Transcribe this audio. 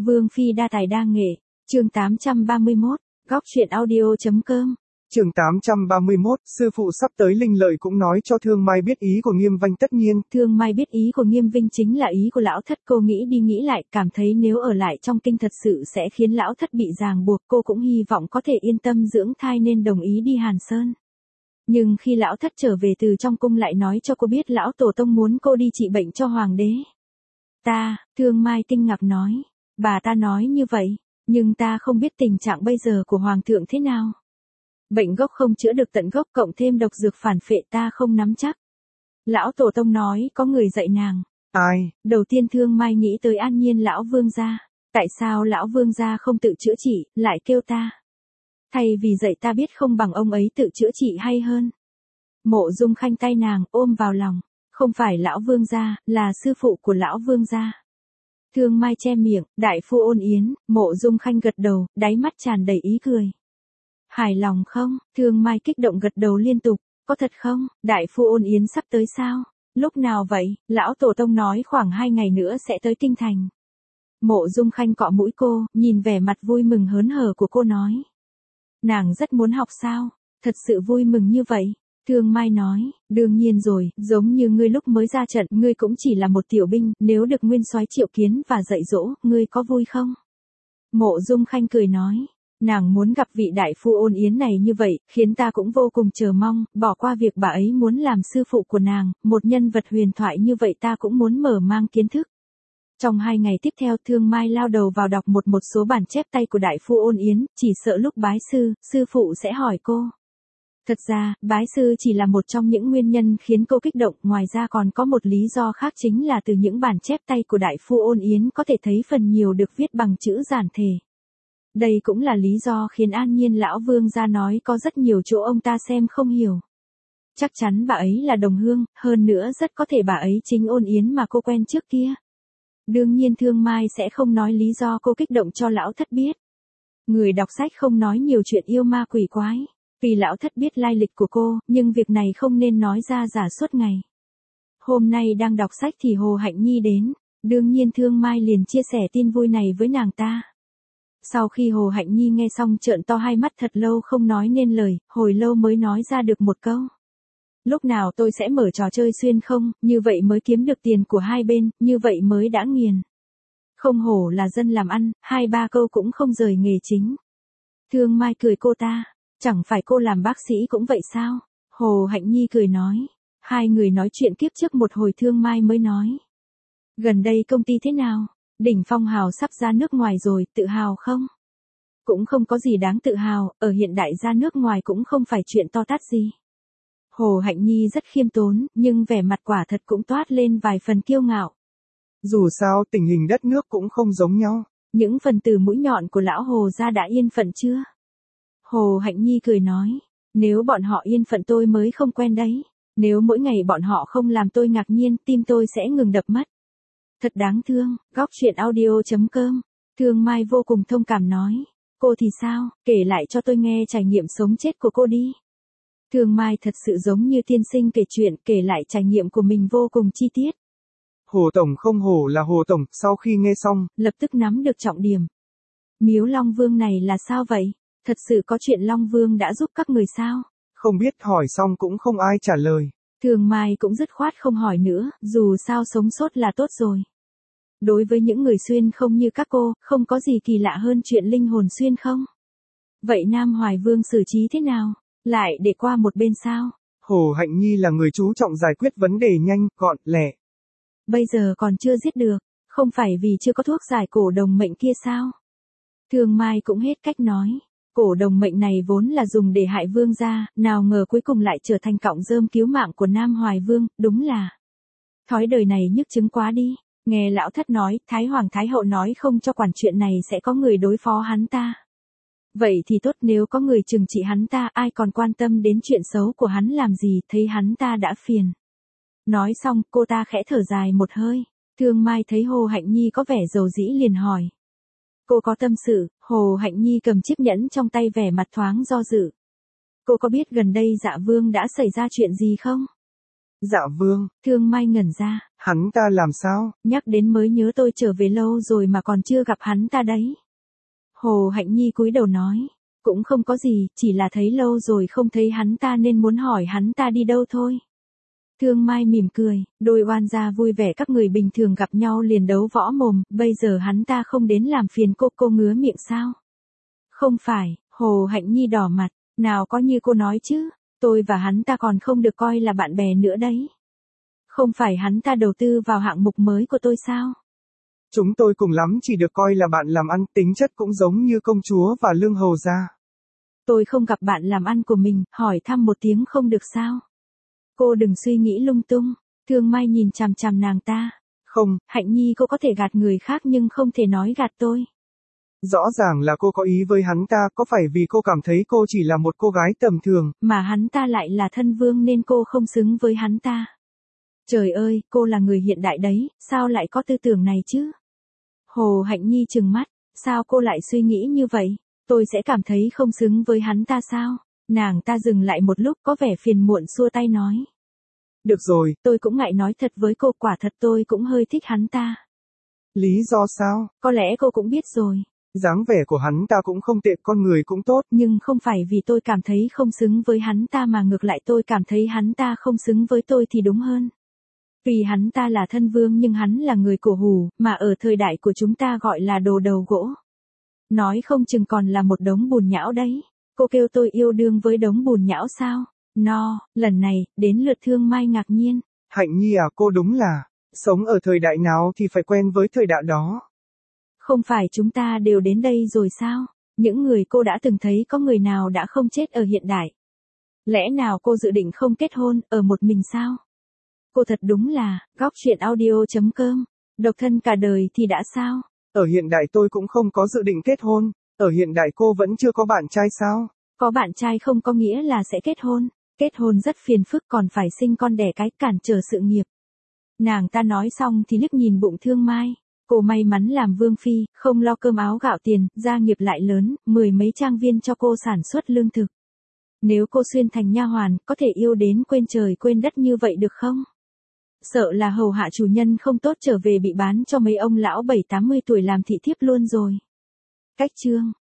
Vương phi đa tài đa nghệ, chương 831, góc truyện audio.com. Chương 831, sư phụ sắp tới Linh Lợi cũng nói cho Thương Mai biết ý của Nghiêm Vanh. Tất nhiên, Thương Mai biết ý của Nghiêm Vinh chính là ý của lão thất. Cô nghĩ đi nghĩ lại, cảm thấy nếu ở lại trong kinh thật sự sẽ khiến lão thất bị ràng buộc. Cô cũng hy vọng có thể yên tâm dưỡng thai nên đồng ý đi Hàn Sơn. Nhưng khi lão thất trở về từ trong cung lại nói cho cô biết lão tổ tông muốn cô đi trị bệnh cho hoàng đế. Thương Mai kinh ngạc nói, bà ta nói như vậy, nhưng ta không biết tình trạng bây giờ của hoàng thượng thế nào. Bệnh gốc không chữa được tận gốc, cộng thêm độc dược phản phệ ta không nắm chắc. Lão tổ tông nói có người dạy nàng. ai? Đầu tiên Thương Mai nghĩ tới An Nhiên lão vương gia. Tại sao lão vương gia không tự chữa trị, lại kêu ta? Thay vì dạy ta biết không bằng ông ấy tự chữa trị hay hơn. Mộ Dung Khanh tay nàng ôm vào lòng. Không phải lão vương gia, là sư phụ của lão vương gia. Thương Mai che miệng, đại phu Ôn Yến. Mộ Dung Khanh gật đầu, đáy mắt tràn đầy ý cười. Hài lòng không? Thương Mai kích động gật đầu liên tục. Có thật không? Đại phu Ôn Yến sắp tới sao? Lúc nào vậy? Lão tổ tông nói khoảng 2 ngày nữa sẽ tới kinh thành. Mộ Dung Khanh cọ mũi cô, nhìn vẻ mặt vui mừng hớn hở của cô nói. Nàng rất muốn học sao? Thật sự vui mừng như vậy. Thương Mai nói, đương nhiên rồi, giống như ngươi lúc mới ra trận, ngươi cũng chỉ là một tiểu binh, nếu được nguyên soái triệu kiến và dạy dỗ, ngươi có vui không? Mộ Dung Khanh cười nói, nàng muốn gặp vị đại phu Ôn Yến này như vậy, khiến ta cũng vô cùng chờ mong, bỏ qua việc bà ấy muốn làm sư phụ của nàng, một nhân vật huyền thoại như vậy ta cũng muốn mở mang kiến thức. Trong 2 ngày tiếp theo Thương Mai lao đầu vào đọc một số bản chép tay của đại phu Ôn Yến, chỉ sợ lúc bái sư, sư phụ sẽ hỏi cô. Thật ra, bái sư chỉ là một trong những nguyên nhân khiến cô kích động, ngoài ra còn có một lý do khác chính là từ những bản chép tay của đại phu Ôn Yến có thể thấy phần nhiều được viết bằng chữ giản thể. Đây cũng là lý do khiến An Nhiên lão vương gia nói có rất nhiều chỗ ông ta xem không hiểu. Chắc chắn bà ấy là đồng hương, hơn nữa rất có thể bà ấy chính Ôn Yến mà cô quen trước kia. Đương nhiên Thương Mai sẽ không nói lý do cô kích động cho lão thất biết. Người đọc sách không nói nhiều chuyện yêu ma quỷ quái. Vì lão thất biết lai lịch của cô, nhưng việc này không nên nói ra giả suốt ngày. Hôm nay đang đọc sách thì Hồ Hạnh Nhi đến, đương nhiên Thương Mai liền chia sẻ tin vui này với nàng ta. Sau khi Hồ Hạnh Nhi nghe xong trợn to hai mắt thật lâu không nói nên lời, hồi lâu mới nói ra được một câu. Lúc nào tôi sẽ mở trò chơi xuyên không, như vậy mới kiếm được tiền của hai bên, như vậy mới đã nghiền. Không hổ là dân làm ăn, 2-3 câu cũng không rời nghề chính. Thương Mai cười cô ta. Chẳng phải cô làm bác sĩ cũng vậy sao? Hồ Hạnh Nhi cười nói. Hai người nói chuyện kiếp trước một hồi Thương Mai mới nói. Gần đây công ty thế nào? Đỉnh Phong Hào sắp ra nước ngoài rồi, tự hào không? Cũng không có gì đáng tự hào, ở hiện đại ra nước ngoài cũng không phải chuyện to tát gì. Hồ Hạnh Nhi rất khiêm tốn, nhưng vẻ mặt quả thật cũng toát lên vài phần kiêu ngạo. Dù sao tình hình đất nước cũng không giống nhau. Những phần từ mũi nhọn của lão Hồ ra đã yên phận chưa? Hồ Hạnh Nhi cười nói, nếu bọn họ yên phận tôi mới không quen đấy. Nếu mỗi ngày bọn họ không làm tôi ngạc nhiên, tim tôi sẽ ngừng đập mất. Thật đáng thương, góc truyện audio.com. Thương Mai vô cùng thông cảm nói, cô thì sao, kể lại cho tôi nghe trải nghiệm sống chết của cô đi. Thương Mai thật sự giống như tiên sinh kể chuyện, kể lại trải nghiệm của mình vô cùng chi tiết. Hồ Tổng không hổ là Hồ Tổng, sau khi nghe xong, lập tức nắm được trọng điểm. Miếu Long Vương này là sao vậy? Thật sự có chuyện Long Vương đã giúp các người sao? Không biết, hỏi xong cũng không ai trả lời. Thương Mai cũng dứt khoát không hỏi nữa, dù sao sống sót là tốt rồi. Đối với những người xuyên không như các cô, không có gì kỳ lạ hơn chuyện linh hồn xuyên không? Vậy Nam Hoài Vương xử trí thế nào? Lại để qua một bên sao? Hồ Hạnh Nhi là người chú trọng giải quyết vấn đề nhanh, gọn, lẹ. Bây giờ còn chưa giết được, không phải vì chưa có thuốc giải cổ đồng mệnh kia sao? Thương Mai cũng hết cách nói. Cổ đồng mệnh này vốn là dùng để hại vương gia, nào ngờ cuối cùng lại trở thành cọng rơm cứu mạng của Nam Hoài Vương, đúng là thói đời này nhức chứng quá đi. Nghe lão thất nói, Thái Hoàng Thái Hậu nói không cho quản chuyện này sẽ có người đối phó hắn ta. Vậy thì tốt, nếu có người trừng trị hắn ta, ai còn quan tâm đến chuyện xấu của hắn làm gì, thấy hắn ta đã phiền. Nói xong, cô ta khẽ thở dài một hơi. Thương Mai thấy Hồ Hạnh Nhi có vẻ dầu dĩ liền hỏi. Cô có tâm sự? Hồ Hạnh Nhi cầm chiếc nhẫn trong tay vẻ mặt thoáng do dự. Cô có biết gần đây Dạ Vương đã xảy ra chuyện gì không? Dạ vâng. Thương Mai ngẩn ra. Hắn ta làm sao? Nhắc đến mới nhớ tôi trở về lâu rồi mà còn chưa gặp hắn ta đấy. Hồ Hạnh Nhi cúi đầu nói. Cũng không có gì, chỉ là thấy lâu rồi không thấy hắn ta nên muốn hỏi hắn ta đi đâu thôi. Thương Mai mỉm cười, đôi oan gia vui vẻ các người bình thường gặp nhau liền đấu võ mồm, bây giờ hắn ta không đến làm phiền cô ngứa miệng sao? Không phải, Hồ Hạnh Nhi đỏ mặt, nào có như cô nói chứ, tôi và hắn ta còn không được coi là bạn bè nữa đấy. Không phải hắn ta đầu tư vào hạng mục mới của tôi sao? Chúng tôi cùng lắm chỉ được coi là bạn làm ăn, tính chất cũng giống như công chúa và lương hầu gia. Tôi không gặp bạn làm ăn của mình, hỏi thăm một tiếng không được sao? Cô đừng suy nghĩ lung tung. Thương Mai nhìn chằm chằm nàng ta. Không, Hạnh Nhi cô có thể gạt người khác nhưng không thể nói gạt tôi. Rõ ràng là cô có ý với hắn ta, có phải vì cô cảm thấy cô chỉ là một cô gái tầm thường, mà hắn ta lại là thân vương nên cô không xứng với hắn ta. Trời ơi, cô là người hiện đại đấy, sao lại có tư tưởng này chứ? Hồ Hạnh Nhi trừng mắt, sao cô lại suy nghĩ như vậy? Tôi sẽ cảm thấy không xứng với hắn ta sao? Nàng ta dừng lại một lúc có vẻ phiền muộn xua tay nói. Được rồi, tôi cũng ngại nói thật với cô, quả thật tôi cũng hơi thích hắn ta. Lý do sao? Có lẽ cô cũng biết rồi. Dáng vẻ của hắn ta cũng không tệ, con người cũng tốt. Nhưng không phải vì tôi cảm thấy không xứng với hắn ta mà ngược lại tôi cảm thấy hắn ta không xứng với tôi thì đúng hơn. Vì hắn ta là thân vương nhưng hắn là người cổ hủ, mà ở thời đại của chúng ta gọi là đồ đầu gỗ. Nói không chừng còn là một đống bùn nhão đấy. Cô kêu tôi yêu đương với đống bùn nhão sao? No, lần này, đến lượt Thương Mai ngạc nhiên. Hạnh Nhi à, cô đúng là, sống ở thời đại nào thì phải quen với thời đại đó. Không phải chúng ta đều đến đây rồi sao? Những người cô đã từng thấy có người nào đã không chết ở hiện đại? Lẽ nào cô dự định không kết hôn, ở một mình sao? Cô thật đúng là, góc chuyện audio.com, độc thân cả đời thì đã sao? Ở hiện đại tôi cũng không có dự định kết hôn, ở hiện đại cô vẫn chưa có bạn trai sao? Có bạn trai không có nghĩa là sẽ kết hôn. Kết hôn rất phiền phức còn phải sinh con đẻ cái cản trở sự nghiệp. Nàng ta nói xong thì liếc nhìn bụng Thương Mai. Cô may mắn làm vương phi, không lo cơm áo gạo tiền, gia nghiệp lại lớn, 10 mấy trang viên cho cô sản xuất lương thực. Nếu cô xuyên thành nha hoàn, có thể yêu đến quên trời quên đất như vậy được không? Sợ là hầu hạ chủ nhân không tốt trở về bị bán cho mấy ông lão 7-80 tuổi làm thị thiếp luôn rồi. Cách chương